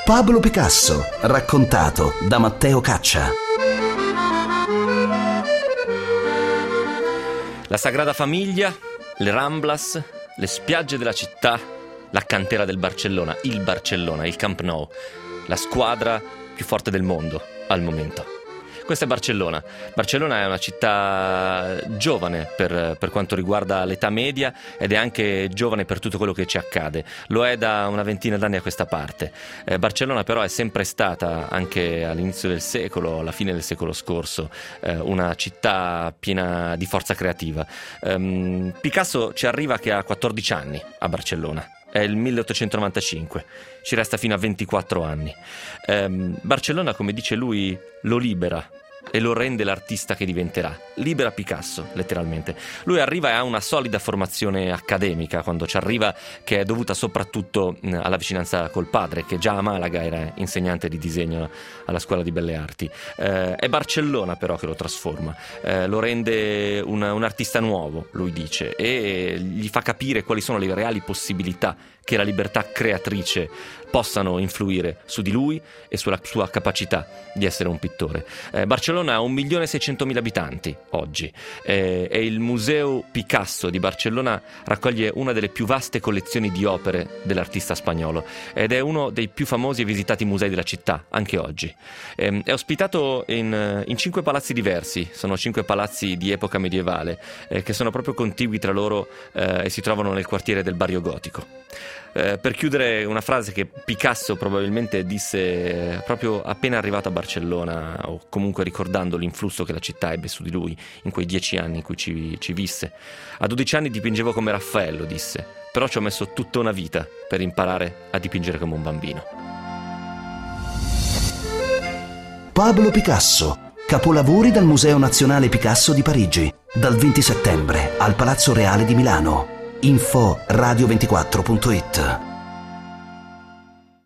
Pablo Picasso, raccontato da Matteo Caccia. La Sagrada Famiglia, le Ramblas, le spiagge della città, la cantera del Barcellona, il Camp Nou, la squadra più forte del mondo al momento. Questa è Barcellona. Barcellona è una città giovane per quanto riguarda l'età media ed è anche giovane per tutto quello che ci accade. Lo è da una ventina d'anni a questa parte. Barcellona però è sempre stata, anche all'inizio del secolo, alla fine del secolo scorso, una città piena di forza creativa. Picasso ci arriva che ha 14 anni a Barcellona. È il 1895, ci resta fino a 24 anni. Barcellona, come dice lui, lo libera e lo rende l'artista che diventerà. Libera Picasso, letteralmente. Lui arriva e ha una solida formazione accademica quando ci arriva, che è dovuta soprattutto alla vicinanza col padre, che già a Malaga era insegnante di disegno alla Scuola di Belle Arti. È Barcellona però che lo trasforma, lo rende un artista nuovo, lui dice, e gli fa capire quali sono le reali possibilità che la libertà creatrice possano influire su di lui e sulla sua capacità di essere un pittore. Barcellona ha 1.600.000 abitanti oggi e il Museo Picasso di Barcellona raccoglie una delle più vaste collezioni di opere dell'artista spagnolo ed è uno dei più famosi e visitati musei della città anche oggi. È ospitato in 5 palazzi diversi, sono 5 palazzi di epoca medievale che sono proprio contigui tra loro e si trovano nel quartiere del Barrio Gotico. Per chiudere, una frase che Picasso probabilmente disse proprio appena arrivato a Barcellona, o comunque ricordando l'influsso che la città ebbe su di lui in quei 10 anni in cui ci visse. A 12 anni dipingevo come Raffaello, disse, però ci ho messo tutta una vita per imparare a dipingere come un bambino. Pablo Picasso, capolavori dal Museo Nazionale Picasso di Parigi, dal 20 settembre al Palazzo Reale di Milano. Info radio24.it